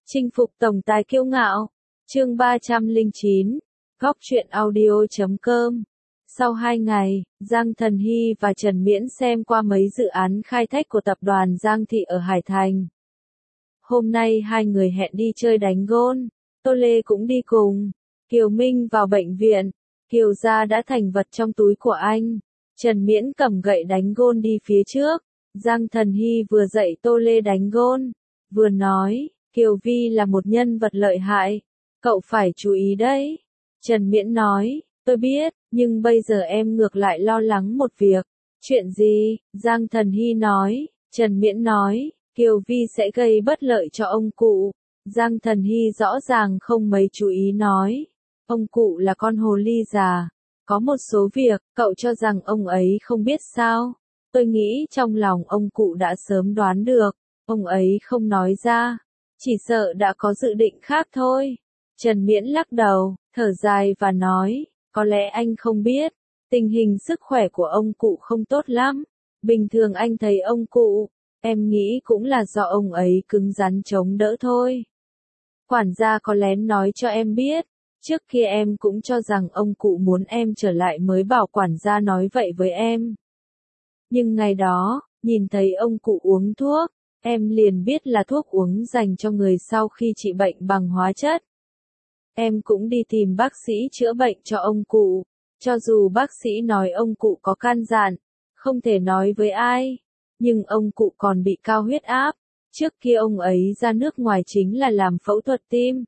Chinh phục tổng tài kiêu ngạo. Chương 309. Góc truyện audio.com. Sau 2 ngày, Giang Thần Hy và Trần Miễn xem qua mấy dự án khai thác của tập đoàn Giang Thị ở Hải Thành. Hôm nay hai người hẹn đi chơi đánh gôn. Tô Lê cũng đi cùng. Kiều Minh vào bệnh viện. Kiều gia đã thành vật trong túi của anh. Trần Miễn cầm gậy đánh gôn đi phía trước. Giang Thần Hy vừa dạy Tô Lê đánh gôn, vừa nói, Kiều Vi là một nhân vật lợi hại. Cậu phải chú ý đấy. Trần Miễn nói, tôi biết, nhưng bây giờ em ngược lại lo lắng một việc. Chuyện gì? Giang Thần Hy nói. Trần Miễn nói, Kiều Vi sẽ gây bất lợi cho ông cụ. Giang Thần Hy rõ ràng không mấy chú ý nói, ông cụ là con hồ ly già. Có một số việc, cậu cho rằng ông ấy không biết sao? Tôi nghĩ trong lòng ông cụ đã sớm đoán được, ông ấy không nói ra, chỉ sợ đã có dự định khác thôi. Trần Miễn lắc đầu, thở dài và nói, có lẽ anh không biết, tình hình sức khỏe của ông cụ không tốt lắm. Bình thường anh thấy ông cụ, em nghĩ cũng là do ông ấy cứng rắn chống đỡ thôi. Quản gia có lén nói cho em biết, trước kia em cũng cho rằng ông cụ muốn em trở lại mới bảo quản gia nói vậy với em. Nhưng ngày đó, nhìn thấy ông cụ uống thuốc, em liền biết là thuốc uống dành cho người sau khi trị bệnh bằng hóa chất. Em cũng đi tìm bác sĩ chữa bệnh cho ông cụ, cho dù bác sĩ nói ông cụ có căn dặn, không thể nói với ai, nhưng ông cụ còn bị cao huyết áp, trước kia ông ấy ra nước ngoài chính là làm phẫu thuật tim.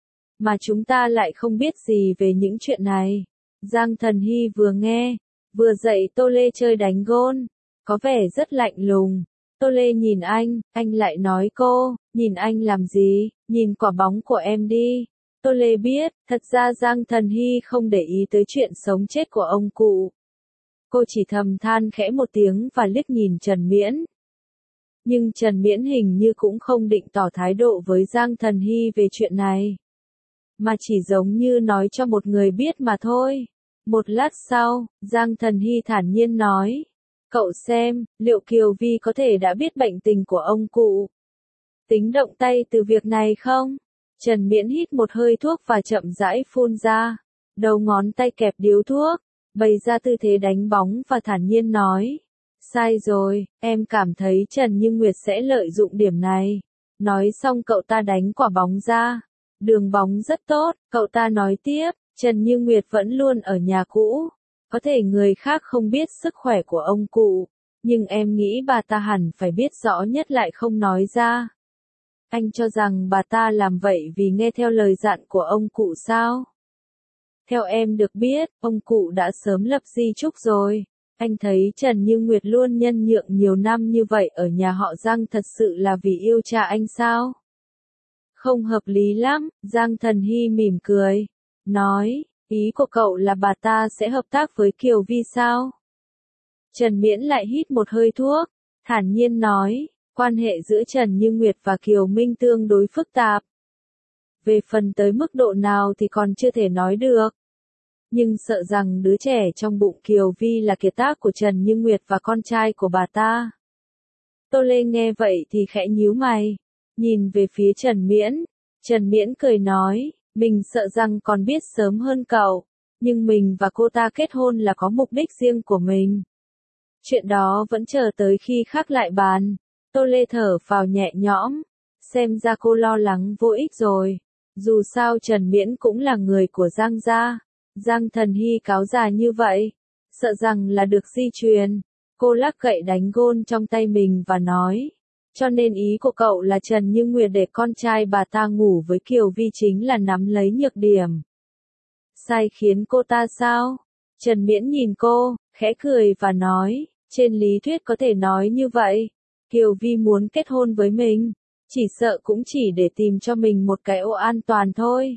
Mà chúng ta lại không biết gì về những chuyện này. Giang Thần Hy vừa nghe, vừa dạy Tô Lê chơi đánh gôn, có vẻ rất lạnh lùng. Tô Lê nhìn anh lại nói cô, nhìn anh làm gì, nhìn quả bóng của em đi. Tô Lê biết, thật ra Giang Thần Hy không để ý tới chuyện sống chết của ông cụ. Cô chỉ thầm than khẽ một tiếng và liếc nhìn Trần Miễn. Nhưng Trần Miễn hình như cũng không định tỏ thái độ với Giang Thần Hy về chuyện này, mà chỉ giống như nói cho một người biết mà thôi. Một lát sau, Giang Thần Hy thản nhiên nói, cậu xem, liệu Kiều Vi có thể đã biết bệnh tình của ông cụ, tính động tay từ việc này không? Trần Miễn hít một hơi thuốc và chậm rãi phun ra, đầu ngón tay kẹp điếu thuốc, bày ra tư thế đánh bóng và thản nhiên nói, sai rồi, em cảm thấy Trần Như Nguyệt sẽ lợi dụng điểm này. Nói xong cậu ta đánh quả bóng ra. Đường bóng rất tốt, cậu ta nói tiếp, Trần Như Nguyệt vẫn luôn ở nhà cũ. Có thể người khác không biết sức khỏe của ông cụ, nhưng em nghĩ bà ta hẳn phải biết rõ nhất lại không nói ra. Anh cho rằng bà ta làm vậy vì nghe theo lời dặn của ông cụ sao? Theo em được biết, ông cụ đã sớm lập di chúc rồi. Anh thấy Trần Như Nguyệt luôn nhân nhượng nhiều năm như vậy ở nhà họ Giang thật sự là vì yêu cha anh sao? Không hợp lý lắm. Giang Thần Hy mỉm cười, nói, ý của cậu là bà ta sẽ hợp tác với Kiều Vi sao? Trần Miễn lại hít một hơi thuốc, thản nhiên nói, quan hệ giữa Trần Như Nguyệt và Kiều Minh tương đối phức tạp. Về phần tới mức độ nào thì còn chưa thể nói được. Nhưng sợ rằng đứa trẻ trong bụng Kiều Vi là kiệt tác của Trần Như Nguyệt và con trai của bà ta. Tô Lê nghe vậy thì khẽ nhíu mày, nhìn về phía Trần Miễn. Trần Miễn cười nói, mình sợ rằng còn biết sớm hơn cậu, nhưng mình và cô ta kết hôn là có mục đích riêng của mình. Chuyện đó vẫn chờ tới khi khác lại bàn. Tô Lê thở phào nhẹ nhõm, xem ra cô lo lắng vô ích rồi. Dù sao Trần Miễn cũng là người của Giang gia. Giang Thần Hy cáo già như vậy, sợ rằng là được di truyền. Cô lắc gậy đánh gôn trong tay mình và nói, cho nên ý của cậu là Trần Như Nguyệt để con trai bà ta ngủ với Kiều Vi chính là nắm lấy nhược điểm, sai khiến cô ta sao? Trần Miễn nhìn cô, khẽ cười và nói, trên lý thuyết có thể nói như vậy. Kiều Vi muốn kết hôn với mình, chỉ sợ cũng chỉ để tìm cho mình một cái ô an toàn thôi.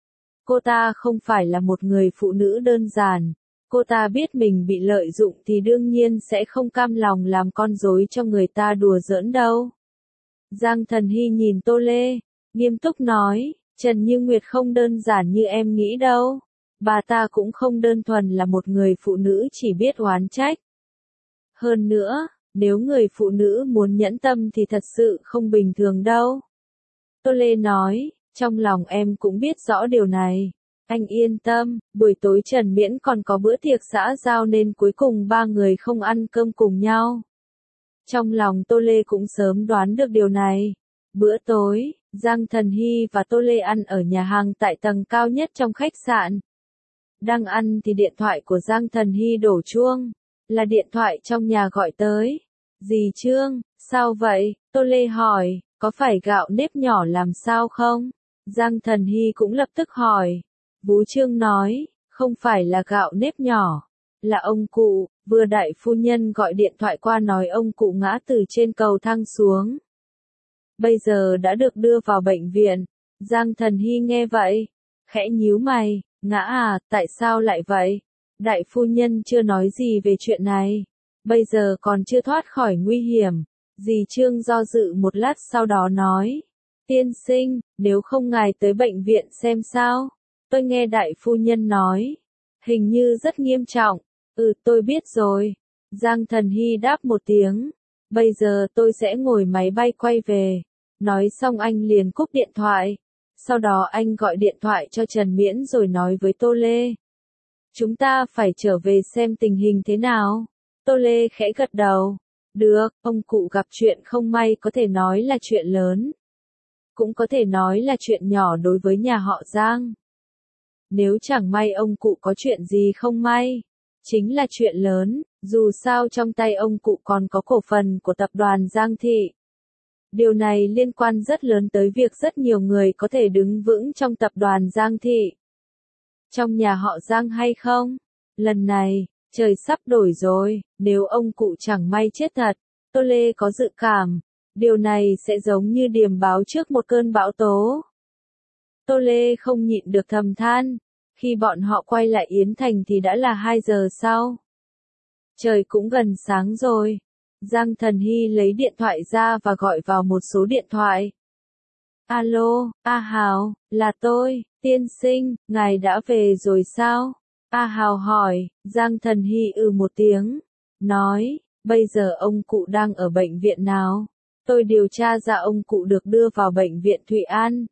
Cô ta không phải là một người phụ nữ đơn giản. Cô ta biết mình bị lợi dụng thì đương nhiên sẽ không cam lòng làm con rối cho người ta đùa giỡn đâu. Giang Thần Hy nhìn Tô Lê, nghiêm túc nói, Trần Như Nguyệt không đơn giản như em nghĩ đâu. Bà ta cũng không đơn thuần là một người phụ nữ chỉ biết oán trách. Hơn nữa, nếu người phụ nữ muốn nhẫn tâm thì thật sự không bình thường đâu. Tô Lê nói, trong lòng em cũng biết rõ điều này. Anh yên tâm, buổi tối Trần Miễn còn có bữa tiệc xã giao nên cuối cùng ba người không ăn cơm cùng nhau. Trong lòng Tô Lê cũng sớm đoán được điều này. Bữa tối, Giang Thần Hy và Tô Lê ăn ở nhà hàng tại tầng cao nhất trong khách sạn. Đang ăn thì điện thoại của Giang Thần Hy đổ chuông. Là điện thoại trong nhà gọi tới. Dì Trương, sao vậy? Tô Lê hỏi, có phải gạo nếp nhỏ làm sao không? Giang Thần Hy cũng lập tức hỏi. Vú Trương nói, không phải là gạo nếp nhỏ, là ông cụ, vừa đại phu nhân gọi điện thoại qua nói ông cụ ngã từ trên cầu thang xuống. Bây giờ đã được đưa vào bệnh viện. Giang Thần Hy nghe vậy, khẽ nhíu mày, ngã à, tại sao lại vậy? Đại phu nhân chưa nói gì về chuyện này, bây giờ còn chưa thoát khỏi nguy hiểm. Dì Trương do dự một lát sau đó nói, tiên sinh, nếu không ngài tới bệnh viện xem sao? Tôi nghe đại phu nhân nói, hình như rất nghiêm trọng. Tôi biết rồi. Giang Thần Hy đáp một tiếng. Bây giờ tôi sẽ ngồi máy bay quay về. Nói xong anh liền cúp điện thoại. Sau đó anh gọi điện thoại cho Trần Miễn rồi nói với Tô Lê. Chúng ta phải trở về xem tình hình thế nào. Tô Lê khẽ gật đầu. Được, ông cụ gặp chuyện không may có thể nói là chuyện lớn. Cũng có thể nói là chuyện nhỏ đối với nhà họ Giang. Nếu chẳng may ông cụ có chuyện gì không may, chính là chuyện lớn, dù sao trong tay ông cụ còn có cổ phần của tập đoàn Giang Thị. Điều này liên quan rất lớn tới việc rất nhiều người có thể đứng vững trong tập đoàn Giang Thị. Trong nhà họ Giang hay không? Lần này, trời sắp đổi rồi, nếu ông cụ chẳng may chết thật, Tô Lê có dự cảm, điều này sẽ giống như điềm báo trước một cơn bão tố. Tô Lê không nhịn được thầm than, khi bọn họ quay lại Yến Thành thì đã là 2 giờ sau. Trời cũng gần sáng rồi. Giang Thần Hy lấy điện thoại ra và gọi vào một số điện thoại. Alo, A Hào, là tôi, tiên sinh, ngài đã về rồi sao? A Hào hỏi, Giang Thần Hy một tiếng, nói, bây giờ ông cụ đang ở bệnh viện nào? Tôi điều tra ra ông cụ được đưa vào bệnh viện Thụy An.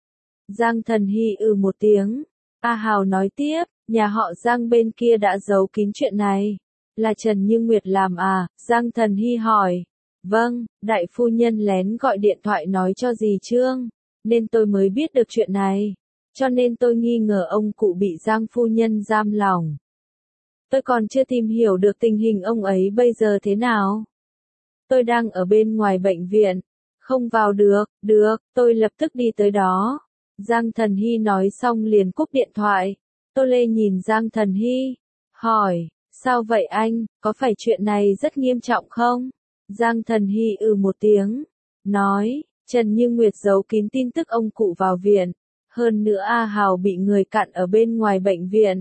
Giang Thần Hy một tiếng. A Hào nói tiếp, nhà họ Giang bên kia đã giấu kín chuyện này. Là Trần Như Nguyệt làm à? Giang Thần Hy hỏi. Vâng, đại phu nhân lén gọi điện thoại nói cho dì Trương, nên tôi mới biết được chuyện này. Cho nên tôi nghi ngờ ông cụ bị Giang phu nhân giam lỏng. Tôi còn chưa tìm hiểu được tình hình ông ấy bây giờ thế nào. Tôi đang ở bên ngoài bệnh viện. Không vào được, tôi lập tức đi tới đó. Giang Thần Hy nói xong liền cúp điện thoại. Tô Lê nhìn Giang Thần Hy, hỏi, sao vậy anh, có phải chuyện này rất nghiêm trọng không? Giang Thần Hy một tiếng, nói, Trần Như Nguyệt giấu kín tin tức ông cụ vào viện, hơn nữa A Hào bị người cặn ở bên ngoài bệnh viện.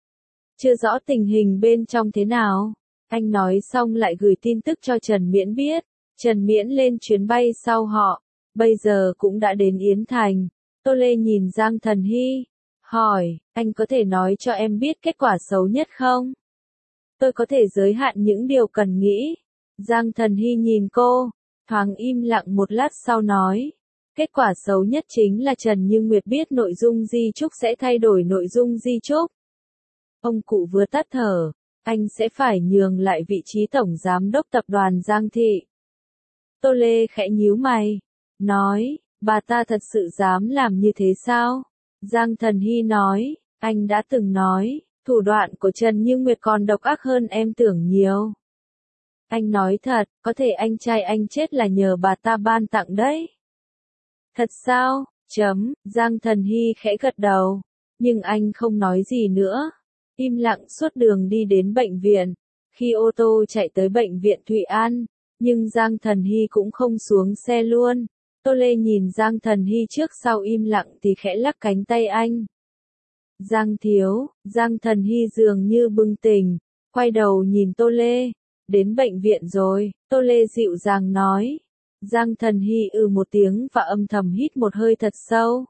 Chưa rõ tình hình bên trong thế nào. Anh nói xong lại gửi tin tức cho Trần Miễn biết. Trần Miễn lên chuyến bay sau họ, bây giờ cũng đã đến Yến Thành. Tô Lê nhìn Giang Thần Hy, hỏi, anh có thể nói cho em biết kết quả xấu nhất không? Tôi có thể giới hạn những điều cần nghĩ. Giang Thần Hy nhìn cô, thoáng im lặng một lát sau nói, kết quả xấu nhất chính là Trần Như Nguyệt biết nội dung di chúc sẽ thay đổi nội dung di chúc. Ông cụ vừa tắt thở, anh sẽ phải nhường lại vị trí tổng giám đốc tập đoàn Giang Thị. Tô Lê khẽ nhíu mày, nói, bà ta thật sự dám làm như thế sao? Giang Thần Hy nói, anh đã từng nói, thủ đoạn của Trần Như Nguyệt còn độc ác hơn em tưởng nhiều. Anh nói thật, có thể anh trai anh chết là nhờ bà ta ban tặng đấy. Thật sao? Giang Thần Hy khẽ gật đầu, nhưng anh không nói gì nữa. Im lặng suốt đường đi đến bệnh viện. Khi ô tô chạy tới bệnh viện Thụy An, nhưng Giang Thần Hy cũng không xuống xe luôn. Tô Lê nhìn Giang Thần Hy trước sau im lặng thì khẽ lắc cánh tay anh. Giang thiếu, Giang Thần Hy dường như bừng tỉnh, quay đầu nhìn Tô Lê. Đến bệnh viện rồi, Tô Lê dịu dàng nói. Giang Thần Hy một tiếng và âm thầm hít một hơi thật sâu.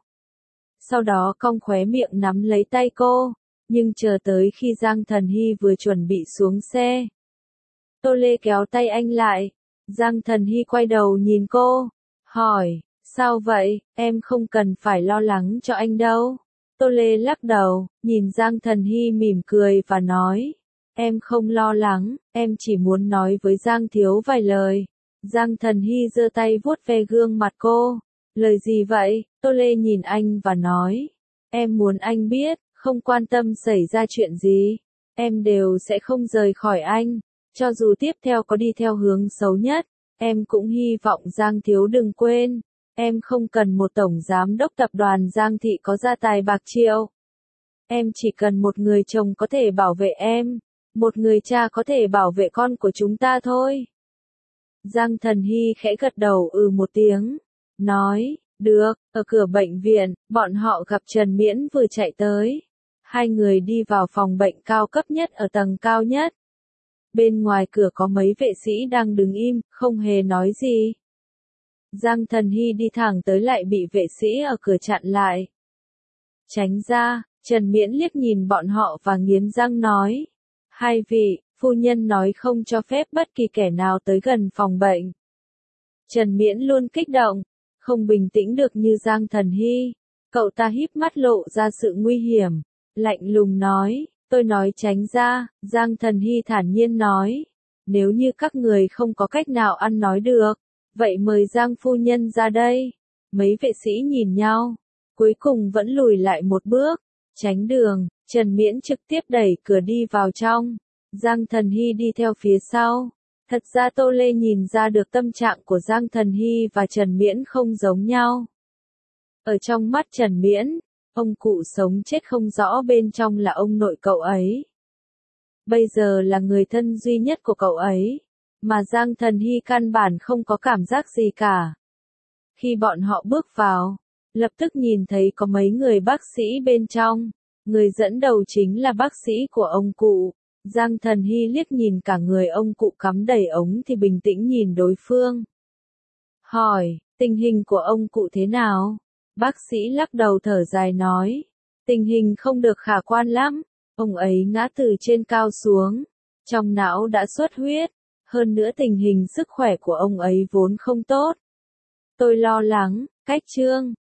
Sau đó cong khóe miệng nắm lấy tay cô, nhưng chờ tới khi Giang Thần Hy vừa chuẩn bị xuống xe. Tô Lê kéo tay anh lại. Giang Thần Hy quay đầu nhìn cô, hỏi, Sao vậy, em không cần phải lo lắng cho anh đâu. Tô Lê lắc đầu, nhìn Giang Thần Hy mỉm cười và nói. Em không lo lắng, em chỉ muốn nói với Giang Thiếu vài lời. Giang Thần Hy giơ tay vuốt ve gương mặt cô. Lời gì vậy? Tô Lê nhìn anh và nói. Em muốn anh biết, không quan tâm xảy ra chuyện gì. Em đều sẽ không rời khỏi anh. Cho dù tiếp theo có đi theo hướng xấu nhất, em cũng hy vọng Giang Thiếu đừng quên. Em không cần một tổng giám đốc tập đoàn Giang Thị có gia tài bạc triệu. Em chỉ cần một người chồng có thể bảo vệ em. Một người cha có thể bảo vệ con của chúng ta thôi. Giang Thần Hy khẽ gật đầu một tiếng. Nói, được, ở cửa bệnh viện, bọn họ gặp Trần Miễn vừa chạy tới. Hai người đi vào phòng bệnh cao cấp nhất ở tầng cao nhất. Bên ngoài cửa có mấy vệ sĩ đang đứng im, không hề nói gì. Giang Thần Hy đi thẳng tới lại bị vệ sĩ ở cửa chặn lại. Tránh ra, Trần Miễn liếc nhìn bọn họ và nghiến răng nói. Hai vị, phu nhân nói không cho phép bất kỳ kẻ nào tới gần phòng bệnh. Trần Miễn luôn kích động, không bình tĩnh được như Giang Thần Hy. Cậu ta híp mắt lộ ra sự nguy hiểm, lạnh lùng nói, tôi nói tránh ra. Giang Thần Hy thản nhiên nói, nếu như các người không có cách nào ăn nói được, vậy mời Giang phu nhân ra đây. Mấy vệ sĩ nhìn nhau, cuối cùng vẫn lùi lại một bước, tránh đường. Trần Miễn trực tiếp đẩy cửa đi vào trong. Giang Thần Hy đi theo phía sau. Thật ra Tô Lê nhìn ra được tâm trạng của Giang Thần Hy và Trần Miễn không giống nhau. Ở trong mắt Trần Miễn, ông cụ sống chết không rõ bên trong là ông nội cậu ấy. Bây giờ là người thân duy nhất của cậu ấy, mà Giang Thần Hy căn bản không có cảm giác gì cả. Khi bọn họ bước vào, lập tức nhìn thấy có mấy người bác sĩ bên trong. Người dẫn đầu chính là bác sĩ của ông cụ. Giang Thần Hy liếc nhìn cả người ông cụ cắm đầy ống thì bình tĩnh nhìn đối phương. Hỏi, tình hình của ông cụ thế nào? Bác sĩ lắc đầu thở dài nói. Tình hình không được khả quan lắm. Ông ấy ngã từ trên cao xuống. Trong não đã xuất huyết. Hơn nữa tình hình sức khỏe của ông ấy vốn không tốt. Tôi lo lắng, cách chương.